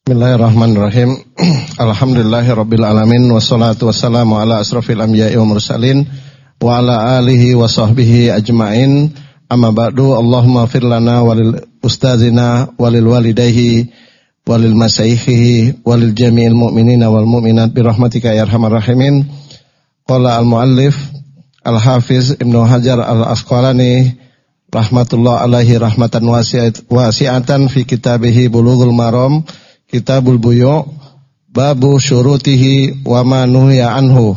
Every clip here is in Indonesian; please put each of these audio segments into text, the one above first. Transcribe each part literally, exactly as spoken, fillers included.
Bismillahirrahmanirrahim. Alhamdulillahirabbil alamin wassalatu wassalamu ala asrofil anbiya'i wal mursalin wa ala alihi wa sahbihi ajmain. Amma ba'du. Allahumma fir lana walil ustazina walil walidayhi walil masyayikhi walil jami'il mu'minina wal mu'minat birahmatika ya arhamar rahimin. Qala al-muallif al-hafiz Ibnu Hajar al-Asqalani rahmatullah alaihi rahmatan wasi'atan fi kitabihi Bulughul Maram Kitabul Buyu' babu syurutihi wa ma nuhiya anhu.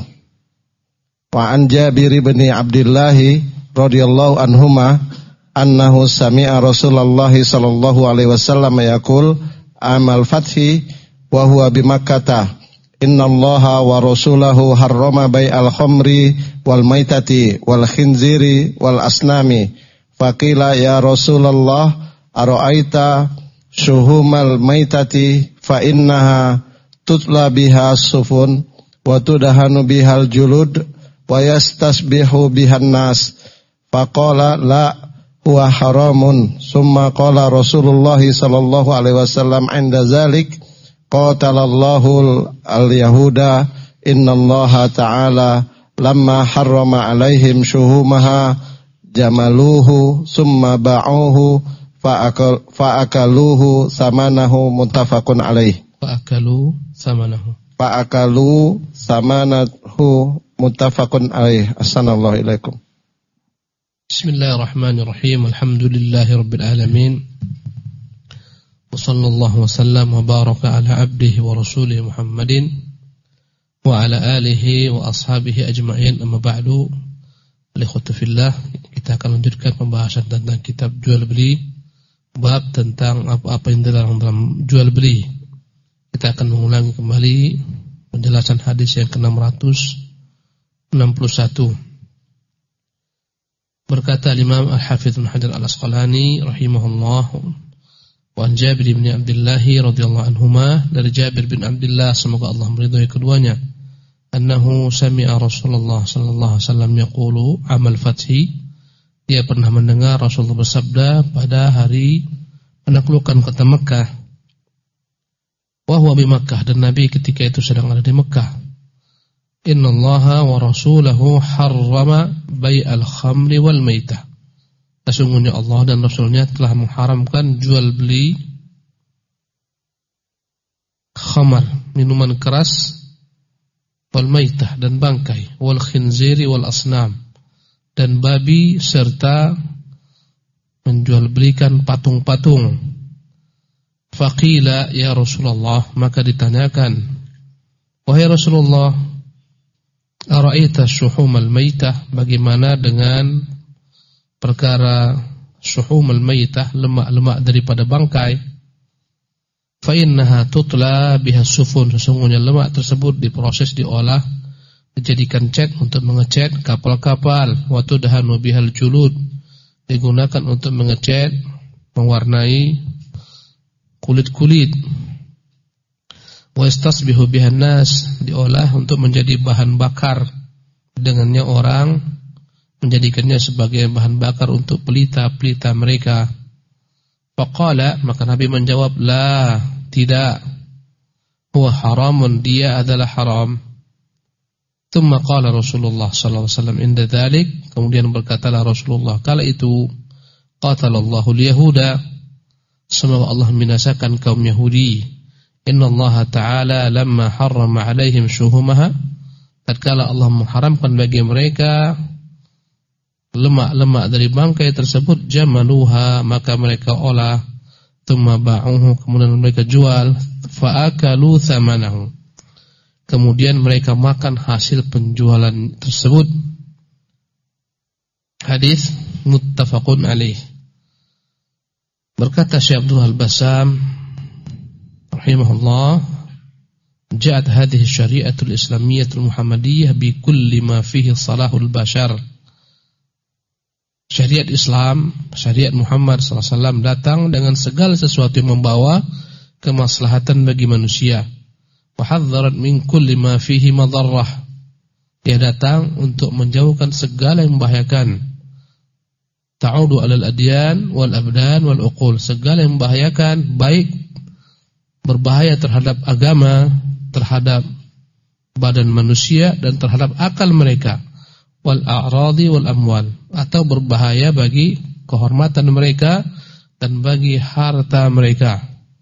Wa an Jabir bin Abdullah radhiyallahu anhuma annahu sami'a Rasulullah sallallahu alaihi wasallam yaqul amal fathi wa huwa bi Makkah innallaha wa rasulahu harrama bai'al khamri wal maitati wal khinziri wal asnami faqila ya Rasulullah ara'aita syuhumal maitati fa innaha tutla biha sufun wa tudahanu bihal julud wa yastasbihu bihan nas faqala la huwa haramun summa qala Rasulullah sallallahu alaihi wasallam inda zalik qatalallahu al-yahuda innallaha ta'ala lamma harrama alaihim syuhumaha jamaluhu summa ba'uhu Fa'akal, fa'akaluhu samanahu muttafaqun alaih. Fa'akalu samanahu. Fa'akalu samanahu muttafaqun alaih. Assalamualaikum ilaikum. Bismillahirrahmanirrahim. Alhamdulillahi rabbil alamin. Wa sallallahu wa sallam wa baraka ala abdihi wa rasulih Muhammadin wa ala alihi wa ashabihi ajma'in. Amma ba'du. Ikhwatu fillah, kita akan lanjutkan pembahasan tentang kitab jual beli. Bab tentang apa-apa yang dilarang dalam jual beli. Kita akan mengulangi kembali penjelasan hadis yang ke enam ratus enam puluh satu. Berkata Imam Al-Hafidz Ibnu Hajar Al-Asqalani rahimahullah, wa an Jabir bin Abdullah radhiyallahu anhuma, dari Jabir bin Abdullah semoga Allah meridhai keduanya, annahu sami'a Rasulullah sallallahu alaihi wasallam yaqulu amal fathi, dia pernah mendengar Rasulullah bersabda pada hari penaklukan kota Mekah. Wa huwa bi Makkah, dan Nabi ketika itu sedang ada di Mekah. Innallaha wa rasulahu harrama bai'al khamri wal maitah. Sesungguhnya Allah dan Rasulnya telah mengharamkan jual beli khamar, minuman keras, wal maitah, dan bangkai, wal khinziri wal asnam, dan babi, serta menjual belikan patung-patung. Faqila ya Rasulullah, maka ditanyakan, wahai Rasulullah, ara'aita syuhumal maitah, bagaimana dengan perkara syuhumal maitah, lemak-lemak daripada bangkai? Fa innaha tutla biha sufun, sesungguhnya lemak tersebut diproses, diolah, dijadikan cat untuk mengecat kapal-kapal. Wa tudhanu bihal julud, digunakan untuk mengecat, mewarnai kulit-kulit. Wa istasbihu bihan nas, diolah untuk menjadi bahan bakar, dengannya orang menjadikannya sebagai bahan bakar untuk pelita-pelita mereka. Faqala, maka Nabi menjawab, la, tidak, huwa haramun, dia adalah haram. Tsumma qala Rasulullah sallallahu alaihi wasallam inda dzalik, kemudian berkatalah Rasulullah kala itu, qatalallahu al-yahuda, semoga Allah membinasakan kaum Yahudi. Innallaha ta'ala lamma harrama alaihim syuhumaha, tatkala Allah mengharamkan bagi mereka lemak-lemak dari bangkai tersebut, jamaluha, maka mereka olah, tsumma ba'uhu, kemudian mereka jual, fa'akalu thamanahu, kemudian mereka makan hasil penjualan tersebut. Hadis muttafaqun alaih. Berkata Syekh Abdul Al-Bassam rahimahullah, ja'at hadhihi syari'atul islamiyatul muhammadiyyah bi kulli ma fihi salahul bashar. Syariat Islam, syariat Muhammad sallallahu alaihi wasallam datang dengan segala sesuatu yang membawa kemaslahatan bagi manusia. Wahadzarat min kulli ma fihi madarrah, dia datang untuk menjauhkan segala yang membahayakan. Ta'udu alal adyan wal abdan wal uqul, segala yang membahayakan baik berbahaya terhadap agama, terhadap badan manusia dan terhadap akal mereka, wal a'radi wal amwal, atau berbahaya bagi kehormatan mereka dan bagi harta mereka.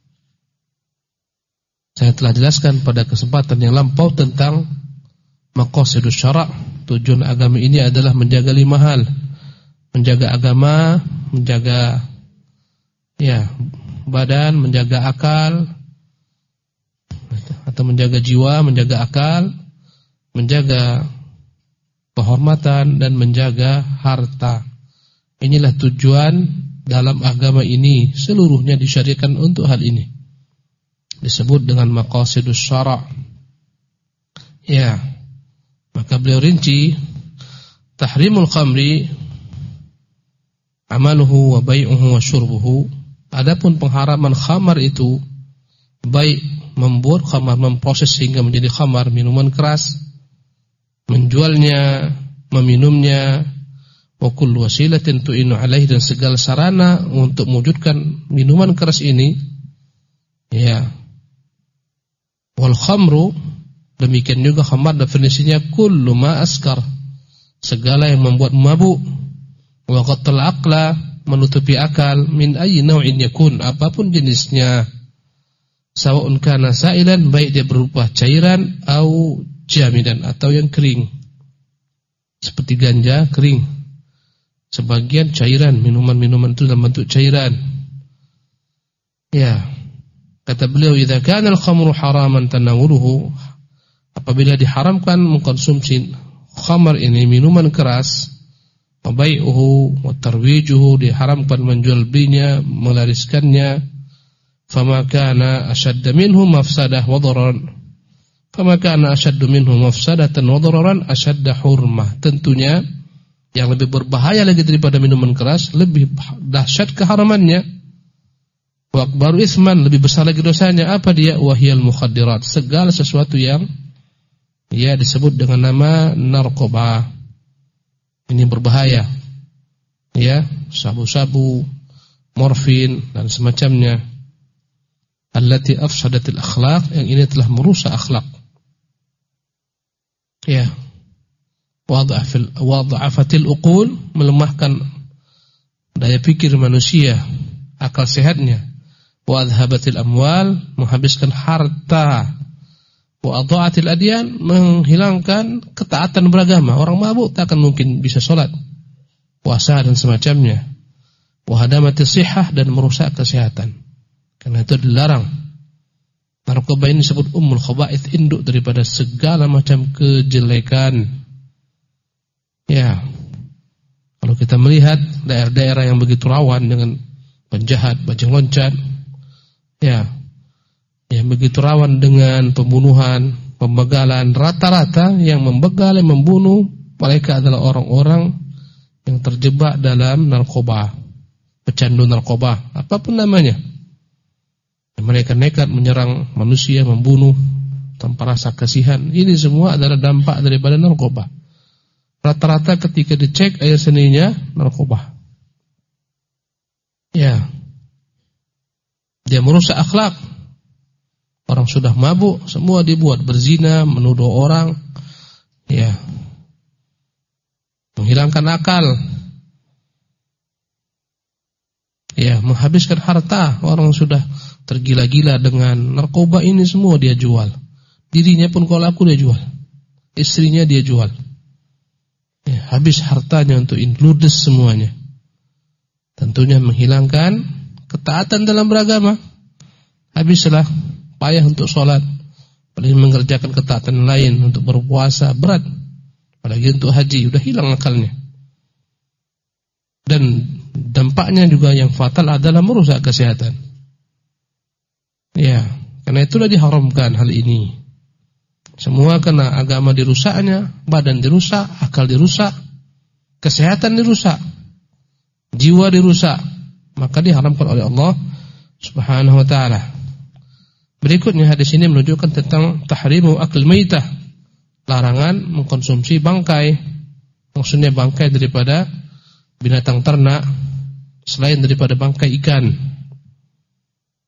Saya telah jelaskan pada kesempatan yang lampau tentang maqasidus syara'. Tujuan agama ini adalah menjaga lima hal. Menjaga agama, menjaga ya, badan, menjaga akal, atau menjaga jiwa, menjaga akal, menjaga kehormatan dan menjaga harta. Inilah tujuan dalam agama ini, seluruhnya disyariatkan untuk hal ini. Disebut dengan maqasidus syara'. Ya, maka beliau rinci tahrimul khamri amaluhu wa bai'uhu wa syurbuhu. Adapun pengharaman khamar itu, baik membuat khamar, memproses sehingga menjadi khamar, minuman keras, menjualnya, meminumnya, wa kullu wasilatin tu'inu alaihi, dan segala sarana untuk mewujudkan minuman keras ini. Ya. Wal khamru, demikian juga khamar definisinya kullu ma askar, segala yang membuat mabuk, wa qattal aqla, menutupi akal, min ayyi naw'in yakun, apapun jenisnya, sawa'un kana sa'ilan, baik dia berupa cairan au jamidan, atau yang kering seperti ganja kering. Sebagian cairan, minuman-minuman itu dalam bentuk cairan. Ya, kata beliau, idza kana al-khamru haraman tanawuluhu, apabila diharamkan mengkonsumsi khamar ini, minuman keras, wa bai'uhu wa tarwijuhu, diharamkan menjual belinya, melariskannya, fama kana ashadda minhu mafsadah wa dararan, fama kana ashaddu minhu mafsadatan wa dararan ashadda hurmah. Tentunya yang lebih berbahaya lagi daripada minuman keras, lebih dahsyat keharamannya. Wa akbaru isman, lebih besar lagi dosanya. Apa dia? Wahiyal mukhaddirat, segala sesuatu yang ya disebut dengan nama narkoba. Ini berbahaya. Ya, sabu-sabu, morfin dan semacamnya. Allati afsadatil akhlaq, yang ini telah merusak akhlak. Ya. Wadha'afil wadha'afatil uqul, melemahkan daya pikir manusia, akal sehatnya. Wa adhabatil amwal, menghabiskan harta. Wa adha'atil adyan, menghilangkan ketaatan beragama. Orang mabuk tak akan mungkin bisa salat, puasa dan semacamnya. Wa hadamatis sihah, dan merusak kesehatan. Karena itu dilarang. Narkoba ini disebut ummul khaba'ith, induk daripada segala macam kejelekan. Ya, kalau kita melihat daerah-daerah yang begitu rawan dengan penjahat, bajing loncat, ya, yang begitu rawan dengan pembunuhan, pembegalan, rata-rata yang membegal, yang membunuh mereka adalah orang-orang yang terjebak dalam narkoba, pecandu narkoba, apapun namanya. Mereka nekat menyerang manusia, membunuh tanpa rasa kasihan. Ini semua adalah dampak daripada narkoba. Rata-rata ketika dicek air seninya narkoba. Ya. Dia merusak akhlak. Orang sudah mabuk, semua dibuat berzina, menuduh orang, ya, menghilangkan akal, ya, menghabiskan harta. Orang sudah tergila-gila dengan narkoba ini, semua dia jual. Dirinya pun kalau laku dia jual, istrinya dia jual. Ya, habis hartanya untuk ludes semuanya. Tentunya menghilangkan ketaatan dalam beragama. Habislah payah untuk sholat, apalagi mengerjakan ketaatan lain, untuk berpuasa berat, apalagi untuk haji, sudah hilang akalnya. Dan dampaknya juga yang fatal adalah merusak kesehatan. Ya, karena itulah diharamkan hal ini. Semua karena agama dirusaknya, badan dirusak, akal dirusak, kesehatan dirusak, jiwa dirusak, maka diharamkan oleh Allah Subhanahu wa taala. Berikutnya hadis ini menunjukkan tentang tahrimu akl maitah, larangan mengkonsumsi bangkai. Maksudnya bangkai daripada binatang ternak selain daripada bangkai ikan.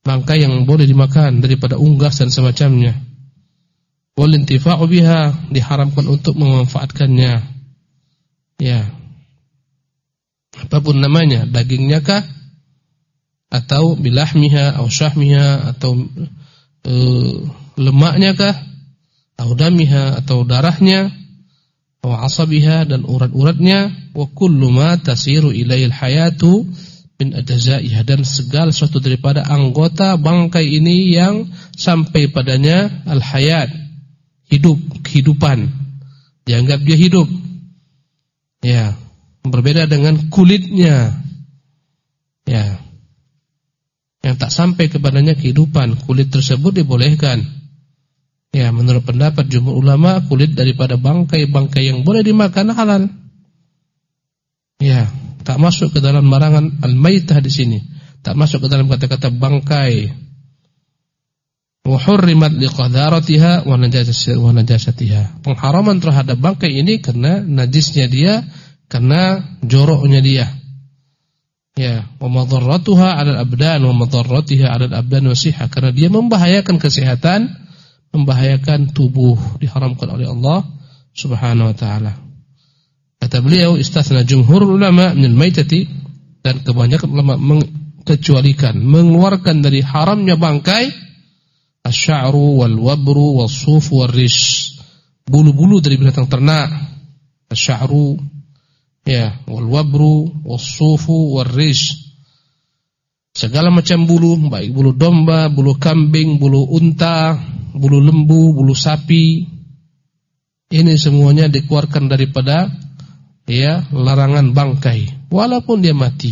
bangkai yang boleh dimakan daripada unggas dan semacamnya. Wal intifa'u biha, diharamkan untuk memanfaatkannya. Ya. Apapun namanya, dagingnya kah atau bilahmiha atau syahmiha atau e, lemaknya kah atau damiha atau darahnya wa asabiha dan urat-uratnya, wa kullu ma tasiru ilail hayatu min ajzaiha, dan segala sesuatu daripada anggota bangkai ini yang sampai padanya al-hayat, hidup, kehidupan, dianggap dia hidup. Ya, berbeda dengan kulitnya. Ya. Yang tak sampai kepadanya kehidupan, kulit tersebut dibolehkan. Ya, menurut pendapat jumhur ulama, kulit daripada bangkai-bangkai yang boleh dimakan halal. Ya, tak masuk ke dalam larangan al-maitah di sini. Tak masuk ke dalam kata-kata bangkai. Wa hurrimat liqadaratiha wa najasatiha. Pengharaman terhadap bangkai ini karena najisnya dia, karena joroknya dia. Ya, wa madarratuha 'alal abdan wa madarratiha 'alal abdan wa sihah, karena dia membahayakan kesehatan, membahayakan tubuh, diharamkan oleh Allah Subhanahu wa taala. Kata beliau, istathna jumhur ulama min al-maitati, dan kebanyakan ulama mengecualikan, mengeluarkan dari haramnya bangkai asy-sya'ru wal wabru was suf war rish, bulu-bulu dari binatang ternak, asy-sya'ru ya, wal wabru was-sufu war-rish, segala macam bulu, baik bulu domba, bulu kambing, bulu unta, bulu lembu, bulu sapi, ini semuanya dikeluarkan daripada ya larangan bangkai walaupun dia mati.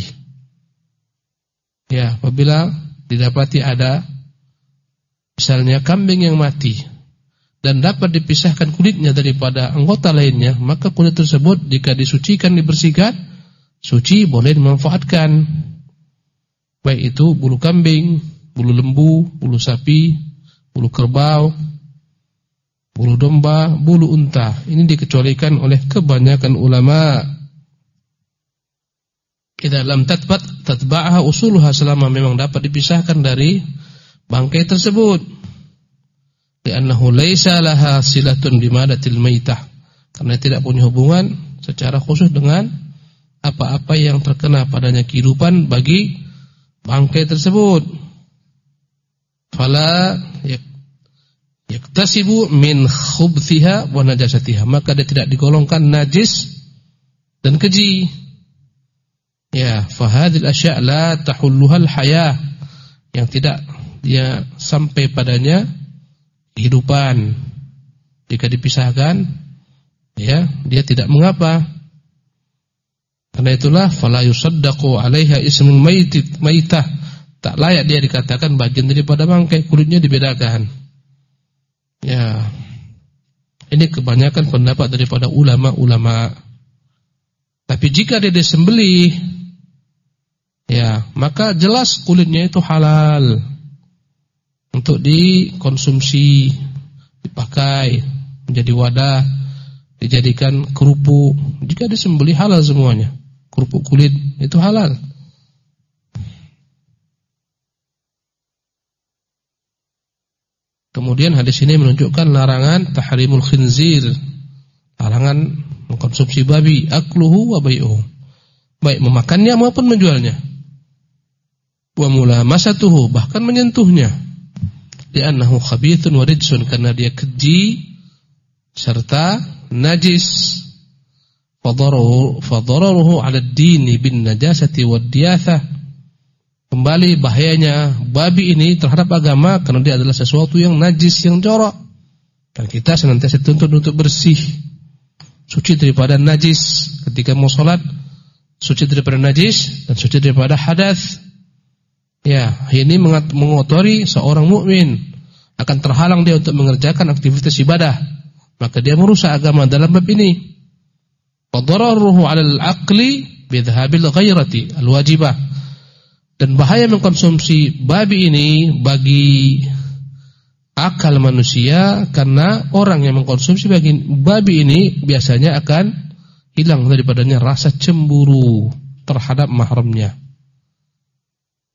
Ya, apabila didapati ada misalnya kambing yang mati dan dapat dipisahkan kulitnya daripada anggota lainnya, maka kulit tersebut jika disucikan, dibersihkan, suci, boleh dimanfaatkan. Baik itu bulu kambing, bulu lembu, bulu sapi, bulu kerbau, bulu domba, bulu unta. Ini dikecualikan oleh kebanyakan ulama. Idza lam tatbat tatba'aha usuluha, selama memang dapat dipisahkan dari bangkai tersebut. Li'annahu laisa laha silatun bimadatil maitah, karena tidak punya hubungan secara khusus dengan apa-apa yang terkena padanya kehidupan bagi bangkai tersebut. Fala yaktasibu min khubthiha wa najasatiha, maka dia tidak digolongkan najis dan keji. Ya, fa hadhil asya' la tahulluhal hayah, yang tidak dia sampai padanya kehidupan. Jika dipisahkan, ya, dia tidak mengapa. Karena itulah fala yusaddaqu 'alaiha ismul maitit maitah, tak layak dia dikatakan bagian daripada bangkai, kulitnya dibedakan. Ya. Ini kebanyakan pendapat daripada ulama-ulama. Tapi jika dia disembelih, ya, maka jelas kulitnya itu halal untuk dikonsumsi, dipakai menjadi wadah, dijadikan kerupuk. Jika disembelih halal semuanya. Kerupuk kulit itu halal. Kemudian hadis ini menunjukkan larangan tahrimul khinzir, larangan mengkonsumsi babi, akluhu wa bai'uhu, baik memakannya maupun menjualnya. Wa mulamasatuhu, bahkan menyentuhnya. Li'annahu khabithun wa rijsun, karena dia keji serta najis. Fadararuhu fadararuhu 'ala ad-dini bin najasati wad diyathah. Kembali bahayanya babi ini terhadap agama karena dia adalah sesuatu yang najis, yang jorok. Dan kita senantiasa dituntut untuk bersih, suci daripada najis ketika mau salat, suci daripada najis dan suci daripada hadas. Ya, ini mengotori seorang mukmin, akan terhalang dia untuk mengerjakan aktivitas ibadah, maka dia merusak agama dalam bab ini. Fadararuhu 'alal 'aqli bidhabil ghairati alwajibah, dan bahaya mengkonsumsi babi ini bagi akal manusia, karena orang yang mengkonsumsi babi ini biasanya akan hilang daripadanya rasa cemburu terhadap mahramnya.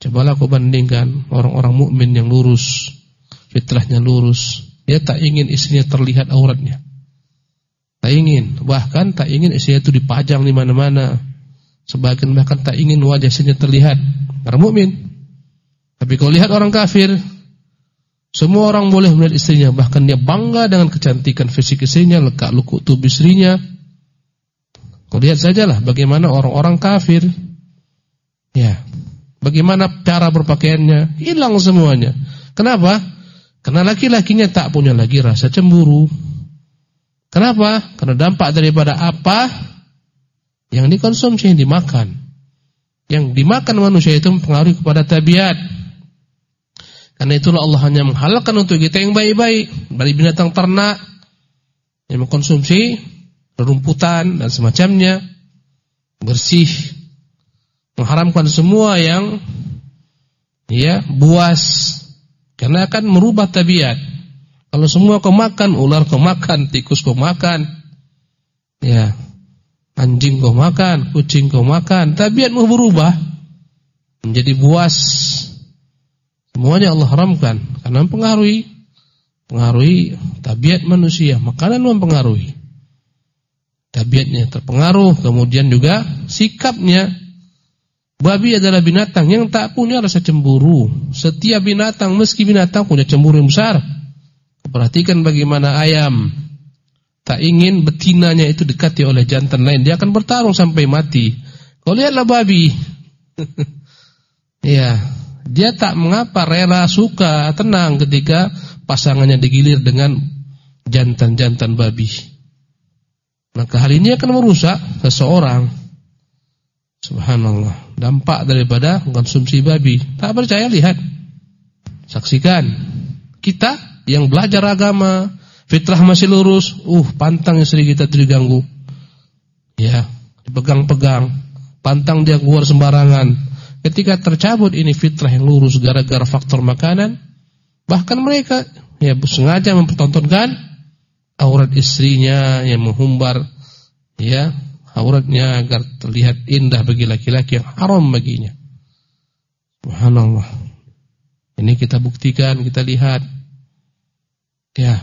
Cobalah kau bandingkan orang-orang mukmin yang lurus, fitrahnya lurus, dia tak ingin istrinya terlihat auratnya. Tak ingin, bahkan tak ingin istrinya itu dipajang di mana-mana. Sebagian bahkan tak ingin wajah istrinya terlihat. Orang mukmin. Tapi kau lihat orang kafir, semua orang boleh melihat istrinya, bahkan dia bangga dengan kecantikan fisik istrinya, lekak-lekuk tubuh istrinya. Kau lihat sajalah bagaimana orang-orang kafir. Ya. Bagaimana cara berpakaiannya, hilang semuanya. Kenapa? Karena laki-lakinya tak punya lagi rasa cemburu. Kenapa? Karena dampak daripada apa yang dikonsumsi, yang dimakan. Yang dimakan manusia itu mempengaruhi kepada tabiat. Karena itulah Allah hanya menghalalkan untuk kita yang baik-baik dari binatang ternak yang mengkonsumsi rerumputan dan semacamnya, bersih. Mengharamkan semua yang ya buas, karena akan merubah tabiat. Kalau semua kau makan, ular kau makan, tikus kau makan, ya anjing kau makan, kucing kau makan, tabiatmu berubah menjadi buas. Semuanya Allah haramkan karena mempengaruhi pengaruhi tabiat manusia. Makanan mempengaruhi tabiatnya, terpengaruh, kemudian juga sikapnya. Babi adalah binatang yang tak punya rasa cemburu. Setiap binatang, meski binatang, punya cemburu yang besar. Perhatikan bagaimana ayam tak ingin betinanya itu dekati oleh jantan lain, dia akan bertarung sampai mati. Kau lihatlah babi. Ya, dia tak mengapa, rela, suka, tenang ketika pasangannya digilir dengan jantan-jantan babi. Maka hal ini akan merusak seseorang. Subhanallah, dampak daripada konsumsi babi. Tak percaya, lihat, saksikan. Kita yang belajar agama, fitrah masih lurus, uh pantang istri kita diganggu, ya, dipegang-pegang, pantang dia keluar sembarangan. Ketika tercabut ini fitrah yang lurus gara-gara faktor makanan, bahkan mereka ya sengaja mempertontonkan aurat istrinya yang menghumbar, ya, auratnya agar terlihat indah bagi laki-laki yang haram baginya. Subhanallah. Ini kita buktikan, kita lihat. Ya.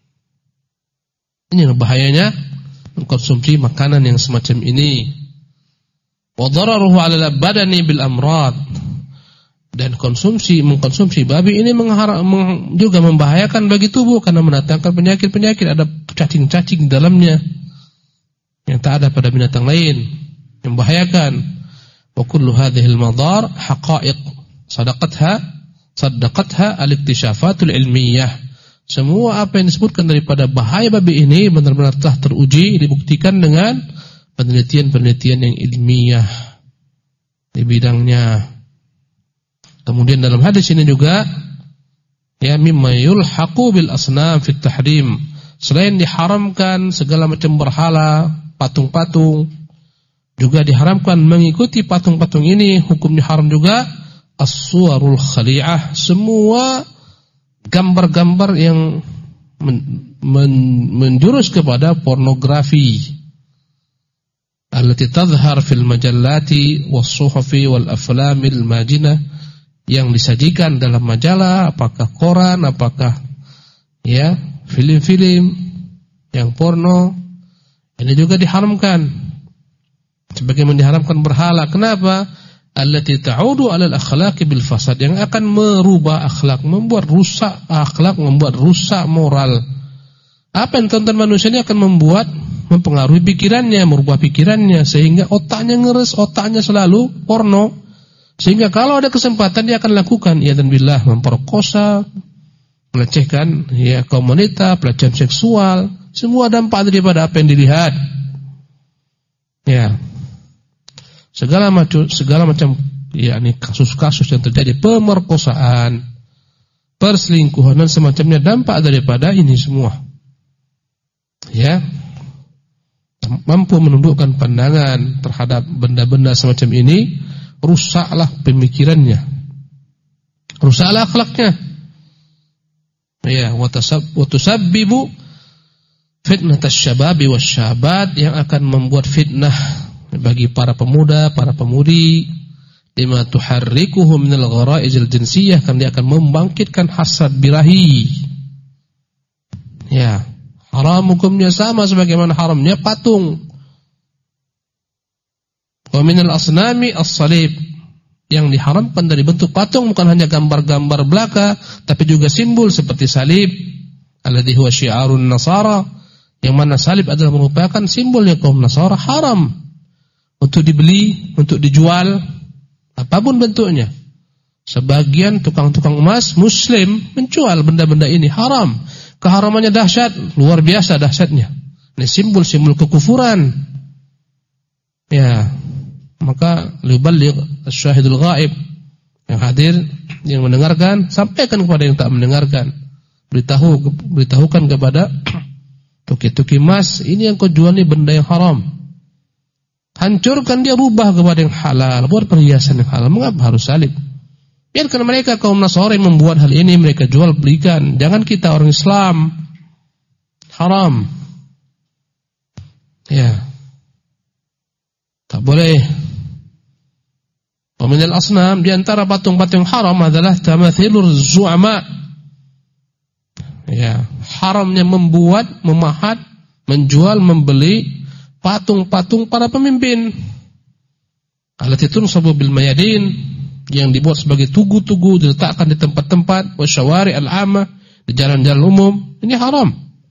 Ini bahayanya mengkonsumsi makanan yang semacam ini. Wa dararuhu 'ala badani bil amrad. Dan konsumsi mengkonsumsi babi ini mengharap, meng, juga membahayakan bagi tubuh karena mendatangkan penyakit-penyakit, ada cacing-cacing di dalamnya yang tak ada pada binatang lain, membahayakan. Wa kullu hadhihi al-madar haqa'iq sadaqatha sadaqatha al-iktishafatul ilmiyah. Semua apa yang disebutkan daripada bahaya babi ini benar-benar telah teruji, dibuktikan dengan penelitian-penelitian yang ilmiah di bidangnya. Kemudian dalam hadis ini juga ya mimma yulhaqu bil asnam fit tahrim. Selain diharamkan segala macam berhala, patung-patung, juga diharamkan mengikuti patung-patung ini, hukumnya haram juga as-suwarul khali'ah, semua gambar-gambar yang men, men, menjurus kepada pornografi. Allati tadhhar fil majallati was-suhufi wal aflamil majinah, yang disajikan dalam majalah, apakah koran, apakah ya film-film yang porno. Ini juga diharamkan. Sebagaimana diharamkan berhala. Kenapa? Allati ta'udu 'alal akhlaqi bil fasad, yang akan merubah akhlak, membuat rusak akhlak, membuat rusak moral. Apa yang tonton manusia ini akan membuat mempengaruhi pikirannya, merubah pikirannya sehingga otaknya ngeres, otaknya selalu porno. Sehingga kalau ada kesempatan dia akan lakukan, ya dan billah, memperkosa, melecehkan ya kaum wanita, pelecehan seksual, semua dampak daripada apa yang dilihat. Ya. Segala macam segala macam yakni kasus-kasus yang terjadi, pemerkosaan, perselingkuhan dan semacamnya, dampak daripada ini semua. Ya. Mampu menundukkan pandangan terhadap benda-benda semacam ini, rusaklah pemikirannya, rusaklah akhlaknya. Ya, wa tusabbibu fitnatasy syababi wasyabat, yang akan membuat fitnah bagi para pemuda, para pemudi, lima tuharrikuhu minal gharaizil jinsiyah, kan dia akan membangkitkan hasad birahi. Ya, haram hukumnya sama sebagaimana haramnya patung. Wa minal asnami as-salib, yang diharamkan dari bentuk patung bukan hanya gambar-gambar belaka, tapi juga simbol seperti salib, alladhi huwa syiarun nasara, yang mana salib adalah merupakan simbolnya kaum Nasara. Haram untuk dibeli, untuk dijual, apapun bentuknya. Sebagian tukang-tukang emas muslim menjual benda-benda ini, haram. Keharamannya dahsyat, luar biasa dahsyatnya. Ini simbol-simbol kekufuran. Ya, maka liuballigh asy-syahidul ghaib, yang hadir, yang mendengarkan, sampaikan kepada yang tak mendengarkan. Beritahu beritahukan kepada tuki-tuki emas, ini yang kau jual ini benda yang haram. Hancurkan dia, rubah kepada yang halal, buat perhiasan yang halal. Mengapa harus salib? Biarkan mereka kaum Nasrani membuat hal ini, mereka jual belikan. Jangan kita orang Islam. Haram. Ya, tak boleh. Wa minal asnam, di antara patung-patung haram adalah tamathilur zu'ama. Ya, haramnya membuat, memahat, menjual, membeli patung-patung para pemimpin. Allati tunsabu bil mayadin, yang dibuat sebagai tugu-tugu, diletakkan di tempat-tempat, wa syawari al-'amah, di jalan-jalan umum. Ini haram.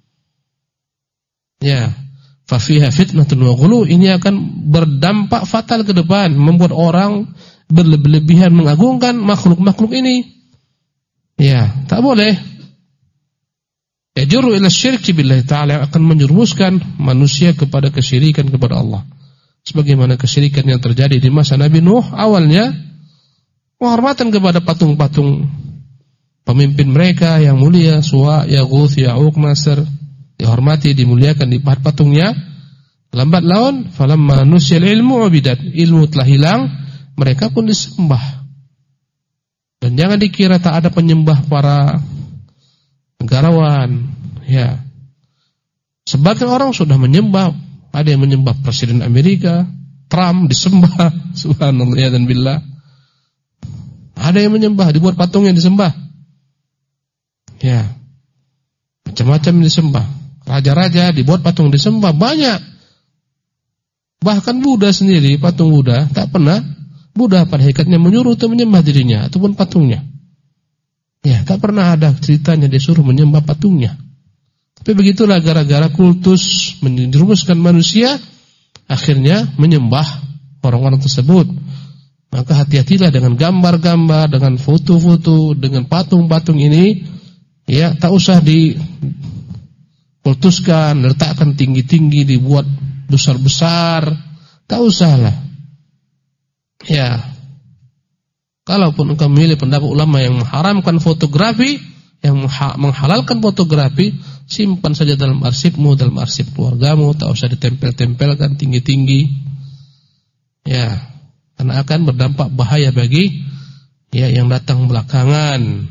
Ya, fa fiha fitnatun wa ghulu, ini akan berdampak fatal ke depan, membuat orang berlebihan mengagungkan makhluk-makhluk ini. Ya, tak boleh. Yajru ila syirki billahi ta'ala, akan menjerumuskan manusia kepada kesyirikan kepada Allah. Sebagaimana kesyirikan yang terjadi di masa Nabi Nuh, awalnya penghormatan kepada patung-patung pemimpin mereka yang mulia, Suwa, Yaghuth, Ya'uq, Nasr, dihormati, dimuliakan, dipahat patungnya. Lambat laun, falamma nusyil ilmu ubidat, ilmu telah hilang, mereka pun disembah. Dan jangan dikira tak ada penyembah para negarawan, ya. Sebagian orang sudah menyembah, ada yang menyembah Presiden Amerika, Trump disembah, subhanallah ya dan billah. Ada yang menyembah, dibuat patungnya disembah. Ya. Macam-macam disembah. Raja-raja dibuat patung disembah, banyak. Bahkan Buddha sendiri, patung Buddha, tak pernah Buddha pada hakikatnya menyuruh untuk menyembah dirinya ataupun patungnya. Ya, tak pernah ada ceritanya disuruh menyembah patungnya. Tapi begitulah, gara-gara kultus menjerumuskan manusia, akhirnya menyembah orang-orang tersebut. Maka hati-hatilah dengan gambar-gambar, dengan foto-foto, dengan patung-patung ini. Ya, tak usah dikultuskan, letakkan tinggi-tinggi, dibuat besar-besar. Tak usahlah. Ya. Kalaupun engkau memilih pendapat ulama yang mengharamkan fotografi, yang menghalalkan fotografi, simpan saja dalam arsipmu, dalam arsip keluargamu, tak usah ditempel-tempelkan tinggi-tinggi. Ya, karena akan berdampak bahaya bagi ya yang datang belakangan.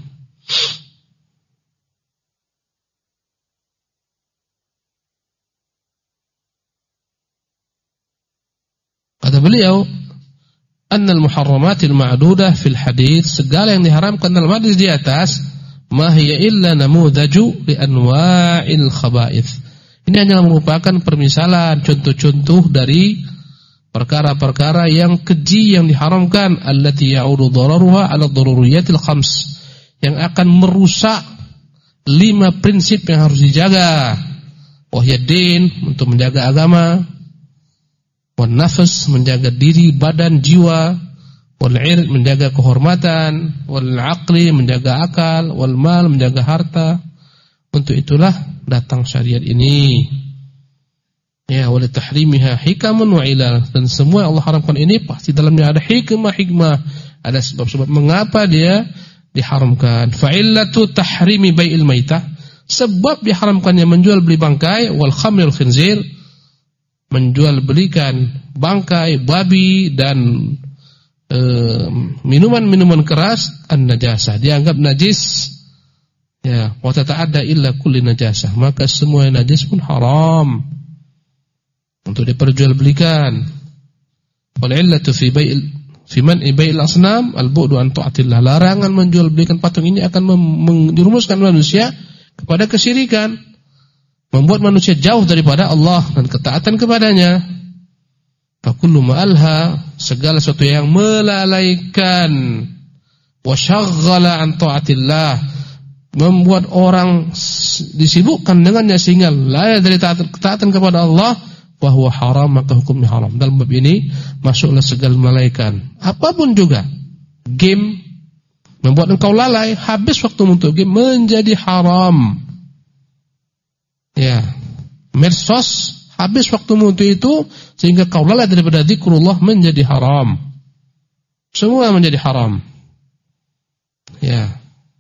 Kata beliau, annal muharramatil ma'dudah fil hadits, segala yang diharamkan dalam hadis di atas, ma hiya illa namudaju li anwa'il khaba'ith. Ini hanya merupakan permisalan, contoh-contoh dari perkara-perkara yang keji yang diharamkan, allati ya'udu dararuha 'ala daruriyatil khams, yang akan merusak lima prinsip yang harus dijaga. Wahyadin, untuk menjaga agama, wan nafs, menjaga diri, badan, jiwa, wal ird, menjaga kehormatan, wal aqli, menjaga akal, wal mal, menjaga harta. Untuk itulah datang syariat ini. Ya, wal tahrimiha hikamun wa ilal, dan semua yang Allah haramkan ini pasti dalamnya ada hikmah-hikmah, ada sebab-sebab mengapa dia diharamkan. Fa illatu tahrimi bai'il maitah, sebab diharamkannya menjual beli bangkai, wal khamril khinzir, menjual belikan bangkai babi dan e, minuman-minuman keras, an-najasah, dianggap najis. Ya, wa tata'adda illa kulli najasah, maka semua yang najis pun haram untuk diperjualbelikan. Wal illatu fi bai'il Fiman ibail asnam al-bu'du an ta'atillah. Larangan menjual belikan patung ini akan menjerumuskan manusia kepada kesyirikan, membuat manusia jauh daripada Allah dan ketaatan kepadanya. Fakullu ma'alha, segala sesuatu yang melalaikan, wa syaghala an ta'atillah, membuat orang disibukkan dengannya sehingga lalai dari ketaatan kepada Allah, wa huwa haram, maka hukumnya haram. Dalam bab ini masuklah segala melalaikan, apapun juga. Game membuat engkau lalai, habis waktu untuk game, menjadi haram. Ya, medsos, habis waktu untuk itu sehingga kau lalai daripada zikrullah, menjadi haram. Semua menjadi haram. Ya.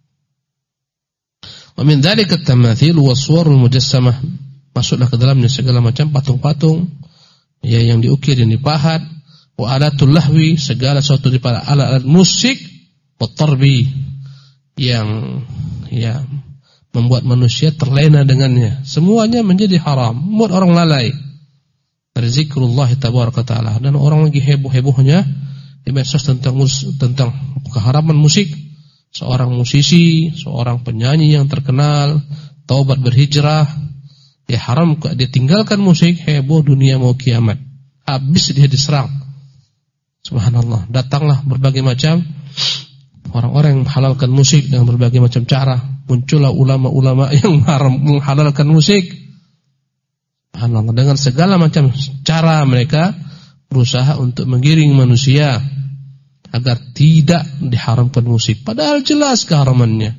Wa min dzalika at-tamathil wa suwarul mujassamah, masuklah ke dalamnya segala macam patung-patung ya yang diukir, yang dipahat, wa alatul lahwi, segala sesuatu daripada alat-alat musik, wa tarbi, yang ya membuat manusia terlena dengannya, semuanya menjadi haram, membuat orang lalai dari zikrullah tabaraka taala. Dan orang lagi heboh-hebohnya di medsos tentang mus, tentang keharaman musik. Seorang musisi, seorang penyanyi yang terkenal taubat berhijrah, ya haram dia tinggalkan musik, heboh dunia mau kiamat, habis dia diserang. Subhanallah, datanglah berbagai macam orang-orang yang menghalalkan musik dengan berbagai macam cara. Muncullah ulama-ulama yang menghalalkan musik. Subhanallah, dengan segala macam cara mereka berusaha untuk menggiring manusia agar tidak diharamkan musik, padahal jelas keharamannya.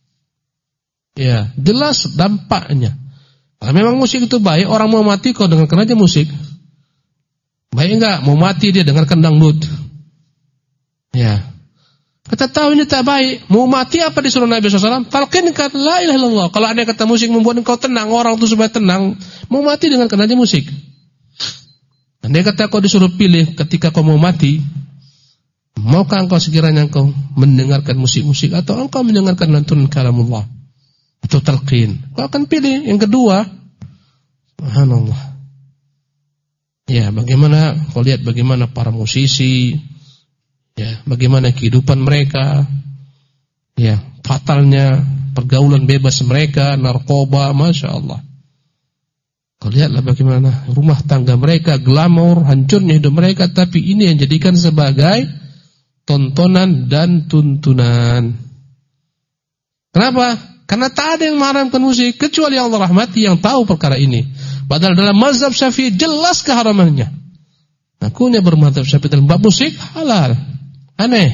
Ya, jelas dampaknya. Kalau memang musik itu baik, orang mau mati kau dengarkan aja musik. Baik enggak? Mau mati dia dengarkan dangdut. Ya. Kita tahu ini tak baik. Mau mati apa disuruh Nabi shallallahu alaihi wasallam? Talqinkan la ilaha illallah. Kalau ada kata musik membuat engkau tenang, orang itu supaya tenang, mau mati dengarkan aja musik. Andai kata kau disuruh pilih ketika kau mau mati, maukah engkau sekiranya engkau mendengarkan musik-musik atau engkau mendengarkan lantunan kalamullah atau talqin? Kau akan pilih yang kedua. Subhanallah. Ya, bagaimana kau lihat bagaimana para musisi, ya, bagaimana kehidupan mereka, ya, fatalnya pergaulan bebas mereka, narkoba, masya Allah. Kau lihatlah bagaimana rumah tangga mereka, glamor, hancurnya hidup mereka, tapi ini yang jadikan sebagai tontonan dan tuntunan. Kenapa? Karena tak ada yang mengharamkan musik kecuali Allah rahmati yang tahu perkara ini. Padahal dalam mazhab Syafi'i jelas keharamannya. Akunya bermazhab Syafi'i dalam bab musik halal. Aneh.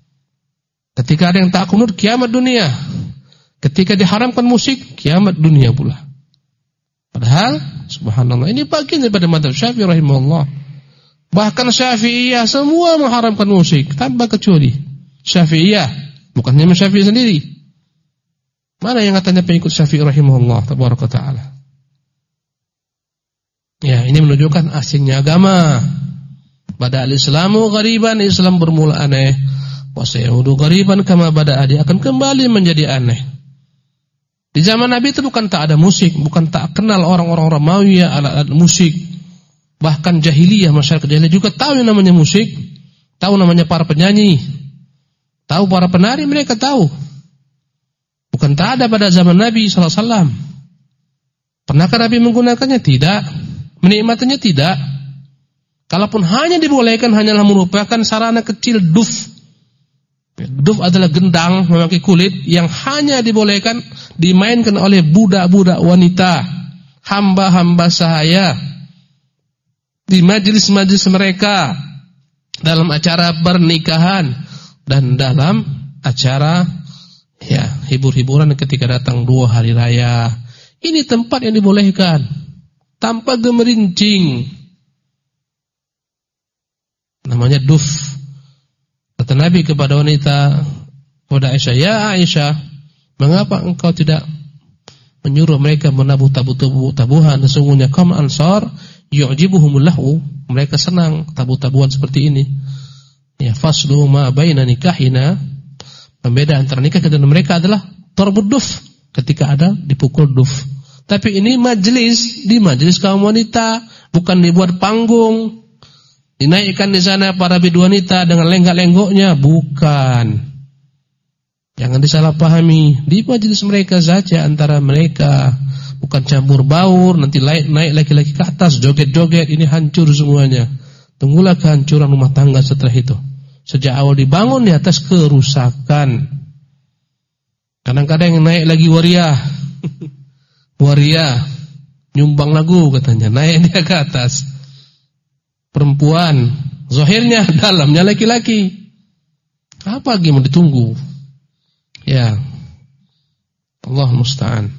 Ketika ada yang tak kunut, kiamat dunia. Ketika diharamkan musik, kiamat dunia pula. Padahal subhanallah ini bagian daripada mazhab Syafi'i rahimahullah. Bahkan Syafi'iyah semua mengharamkan musik tanpa kecuali. Syafi'iyah, bukan hanya Syafi'i sendiri. Mana yang katanya pengikut Syafi'i rahimahullah tabaraka taala. Ya, ini menunjukkan asingnya agama. Bada al-Islamu ghariban, Islam bermula aneh. Wa sayaudu ghariban kama bada, dia akan kembali menjadi aneh. Di zaman Nabi itu bukan tak ada musik, bukan tak kenal orang-orang Romawi alat-alat musik. Bahkan jahiliyah, masyarakat jahiliyah juga tahu yang namanya musik, tahu namanya para penyanyi, tahu para penari, mereka tahu. Bukan tak ada pada zaman Nabi sallallahu alaihi wasallam. Pernahkah Nabi menggunakannya? Tidak. Menikmatinya? Tidak. Kalaupun hanya dibolehkan, hanyalah merupakan sarana kecil duf. Duf adalah gendang memakai kulit yang hanya dibolehkan dimainkan oleh budak-budak wanita, hamba-hamba sahaya di majelis-majelis mereka, dalam acara pernikahan dan dalam acara ya hibur-hiburan ketika datang dua hari raya. Ini tempat yang dibolehkan tanpa gemerincing. Namanya duf. Kata Nabi kepada wanita, kepada Aisyah, ya Aisyah, mengapa engkau tidak menyuruh mereka menabuh tabuh-tabuhan? Sesungguhnya kaum Ansar yu'jibuhumul lahu, mereka senang tabuh-tabuhan seperti ini. Ya, faslu ma baina nikahina, pembeda antara nikah dan mereka adalah tarbud duf, ketika ada dipukul duf. Tapi ini majelis, di majelis kaum wanita, bukan dibuat panggung. Dinaikkan di sana para biduan wanita dengan lenggak-lenggoknya, bukan. Jangan disalahpahami. Di majelis mereka saja antara mereka, bukan campur baur, nanti naik naik laki-laki ke atas, joget-joget, ini hancur semuanya. Tunggulah kehancuran rumah tangga setelah itu. Sejak awal dibangun di atas kerusakan. Kadang-kadang yang naik lagi waria, waria, nyumbang lagu katanya, naik dia ke atas. Perempuan, zahirnya, dalamnya laki-laki. Apa lagi mau ditunggu? Ya, Allah musta'an.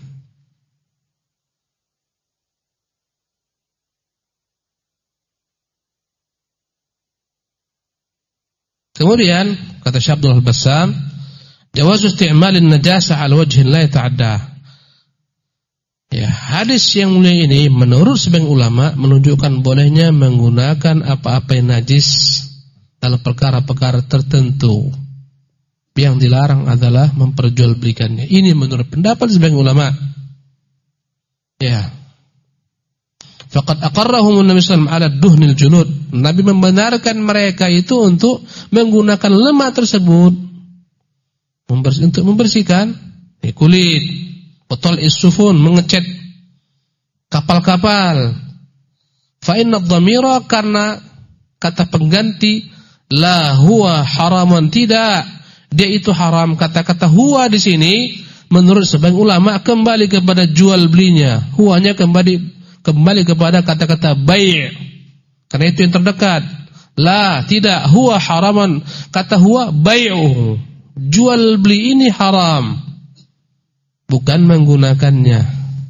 Kemudian kata Syekh Abdul Bassam, jawaz isti'mal an-najasah 'ala wajhin la yata'adda. Ya, hadis yang mulia ini menurut sebagian ulama menunjukkan bolehnya menggunakan apa-apa yang najis dalam perkara-perkara tertentu. Yang dilarang adalah memperjualbelikannya. Ini menurut pendapat sebagian ulama. Ya. Faqad aqarrahum Nabi sallallahu alaihi wasallam 'ala duhnil julud. Nabi membenarkan mereka itu untuk menggunakan lemak tersebut untuk membersihkan kulit, botol isufun, mengecat kapal-kapal. Fa inna dhamira, karena kata pengganti la huwa haraman, tidak, dia itu haram. Kata-kata huwa di sini menurut sebagian ulama kembali kepada jual belinya. Huwanya kembali kembali kepada kata-kata bai'. Karena itu yang terdekat. La, tidak, huwa haraman. Kata huwa bai'uhu. Jual beli ini haram, bukan menggunakannya.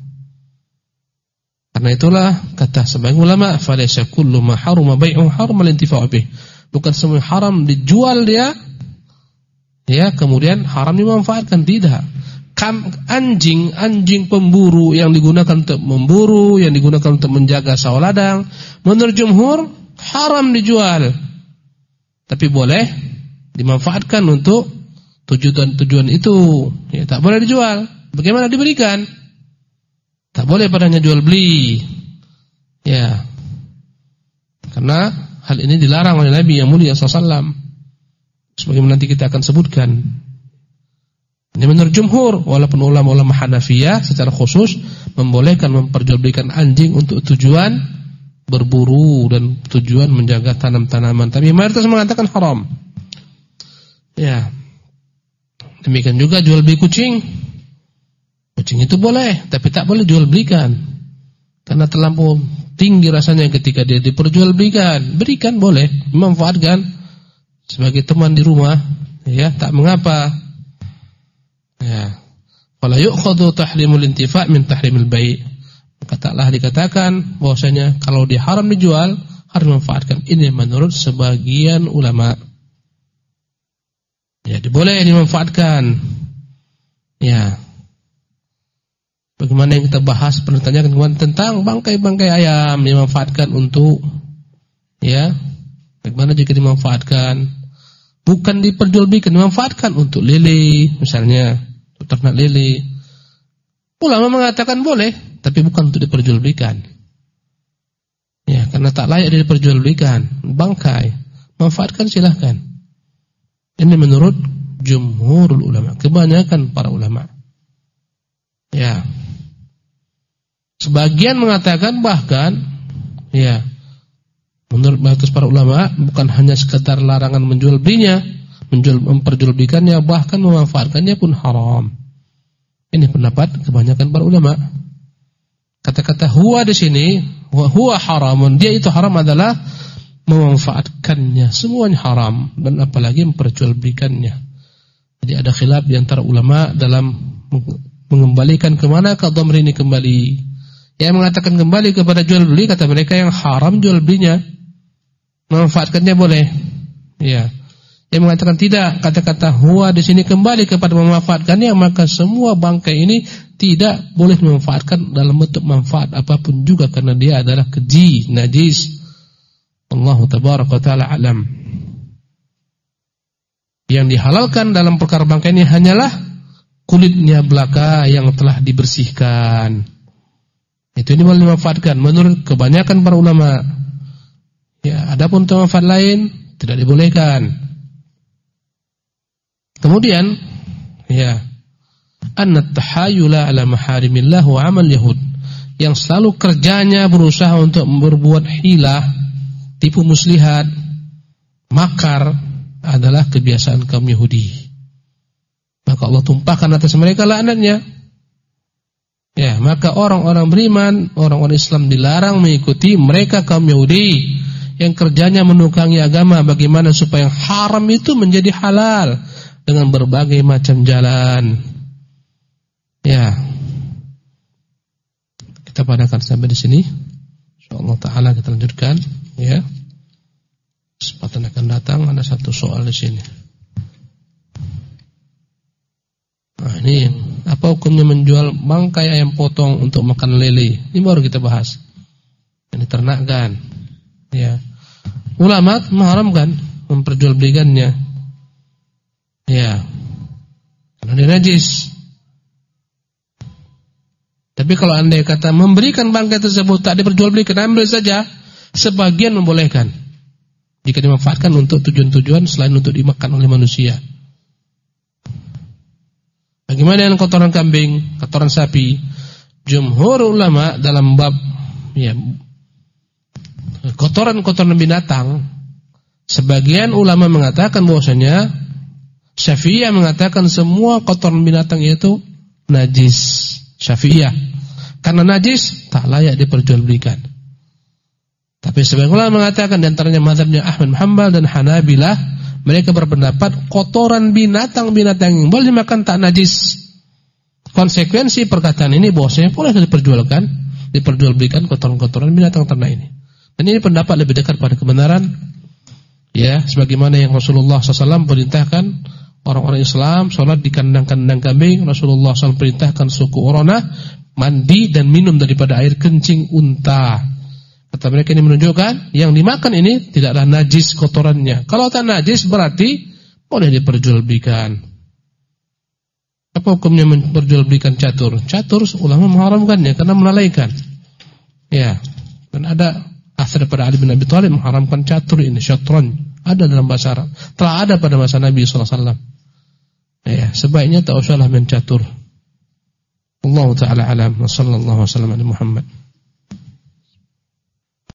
Karena itulah kata sebagian ulama, falaysa kullu ma haruma bai'uhu harama al-intifa'u bih. Bukan semua haram dijual dia, ya, kemudian haram dimanfaatkan, tidak. Kam, anjing, anjing pemburu yang digunakan untuk memburu, yang digunakan untuk menjaga sawah ladang, menurut jumhur haram dijual. Tapi boleh dimanfaatkan untuk tujuan-tujuan itu. Ya, tak boleh dijual. Bagaimana diberikan? Tak boleh padanya jual beli. Ya. Karena hal ini dilarang oleh Nabi yang mulia sallallahu alaihi wasallam. Sebagaimana nanti kita akan sebutkan. Ini menurut jumhur, walaupun ulama-ulama Hanafiyah secara khusus membolehkan memperjualbelikan anjing untuk tujuan berburu dan tujuan menjaga tanam-tanaman, tapi mayoritas mengatakan haram. Ya. Demikian juga jual beli kucing. Kucing itu boleh, tapi tak boleh jual belikan. Karena terlampau tinggi rasanya ketika dia diperjualbelikan. Berikan boleh, memanfaatkan sebagai teman di rumah, ya, tak mengapa. Ya, fala yu'khadhu tahrimul intifa' min tahrimil bai'. Katalah dikatakan bahwasanya kalau dia haram dijual, harus dimanfaatkan. Ini menurut sebagian ulama. Ya, boleh dimanfaatkan. Ya. Bagaimana yang kita bahas pernah tanyakan kemarin tentang bangkai-bangkai ayam dimanfaatkan untuk, ya, bagaimana jika dimanfaatkan bukan diperjualbelikan, dimanfaatkan untuk lele misalnya, untuk ternak lele. Ulama mengatakan boleh, tapi bukan untuk diperjualbelikan. Ya, karena tak layak diperjualbelikan. Bangkai, manfaatkan silahkan. Ini menurut jumhurul ulama, kebanyakan para ulama. Ya. Sebagian mengatakan bahkan, ya, menurut batas para ulama bukan hanya sekadar larangan menjual belinya, menjual memperjualbelikannya, bahkan memanfaatkannya pun haram. Ini pendapat kebanyakan para ulama. Kata-kata huwa di sini, huwa haramun, dia itu haram adalah memanfaatkannya, semuanya haram, dan apalagi memperjualbelikannya. Jadi ada khilaf di antara ulama dalam mengembalikan kemana ke dhamir ini kembali. Yang mengatakan kembali kepada jual beli, kata mereka yang haram jual belinya, memanfaatkannya boleh. Ya. Yang mengatakan tidak, kata-kata huwa di sini kembali kepada memanfaatkannya, maka semua bangkai ini tidak boleh memanfaatkan dalam bentuk manfaat apapun juga, karena dia adalah keji, najis. Allah tabaraka wa ta'ala alam. Yang dihalalkan dalam perkara bangkai ini hanyalah kulitnya belaka yang telah dibersihkan. Itu ini boleh dimanfaatkan menurut kebanyakan para ulama. Ya, adapun untuk manfaat lain tidak dibolehkan. Kemudian, ya, anna tahayula ala maharimillah wa amal yahud, yang selalu kerjanya berusaha untuk berbuat hilah, tipu muslihat, makar, adalah kebiasaan kaum Yahudi. Maka Allah tumpahkan atas mereka laknatnya. Ya, maka orang-orang beriman, orang-orang Islam dilarang mengikuti mereka kaum Yahudi yang kerjanya menukangi agama bagaimana supaya yang haram itu menjadi halal dengan berbagai macam jalan. Ya. Kita padakan sampai di sini. Insyaallah taala kita lanjutkan, ya. Kesempatan akan datang ada satu soal di sini. Nah, ini apa hukumnya menjual bangkai ayam potong untuk makan lele? Ini baru kita bahas. Ini ternakkan. Ya. Ulama mengharamkan memperjualbelikannya. Ya. Karena dia najis. Tapi kalau andai kata memberikan bangkai tersebut tak diperjualbelikan, ambil saja, sebagian membolehkan. Jika dimanfaatkan untuk tujuan-tujuan selain untuk dimakan oleh manusia. Bagaimana dengan kotoran kambing, kotoran sapi? Jumhur ulama dalam bab ya, kotoran-kotoran binatang, sebagian ulama mengatakan bahwasanya Syafi'iyah mengatakan semua kotoran binatang itu najis. Syafi'iyah, karena najis tak layak diperjualbelikan. Tapi sebagian ulama mengatakan, di antaranya mazhabnya Ahmad bin Hanbal dan Hanabilah, mereka berpendapat kotoran binatang-binatang yang boleh dimakan tak najis. Konsekuensi perkataan ini bahwasanya boleh diperjualkan, diperjualbelikan kotoran-kotoran binatang ternak ini. Dan ini pendapat lebih dekat pada kebenaran. Ya, sebagaimana yang Rasulullah shallallahu alaihi wasallam perintahkan orang-orang Islam sholat di kandang-kandang kambing. Rasulullah shallallahu alaihi wasallam perintahkan suku Urana mandi dan minum daripada air kencing unta. Kata mereka ini menunjukkan yang dimakan ini tidaklah najis kotorannya. Kalau tak najis berarti boleh diperjualbelikan. Apa hukumnya memperjualbelikan catur? Catur ulama mengharamkannya karena melalaikan. Ya, dan ada asar daripada Ali bin Abi Thalib mengharamkan catur ini, syatron. Ada dalam bahasa Arab. Telah ada pada masa Nabi sallallahu alaihi wasallam. Ya, sebaiknya tak usahlah main catur. Allah taala alam, sallallahu alaihi wasallam Muhammad.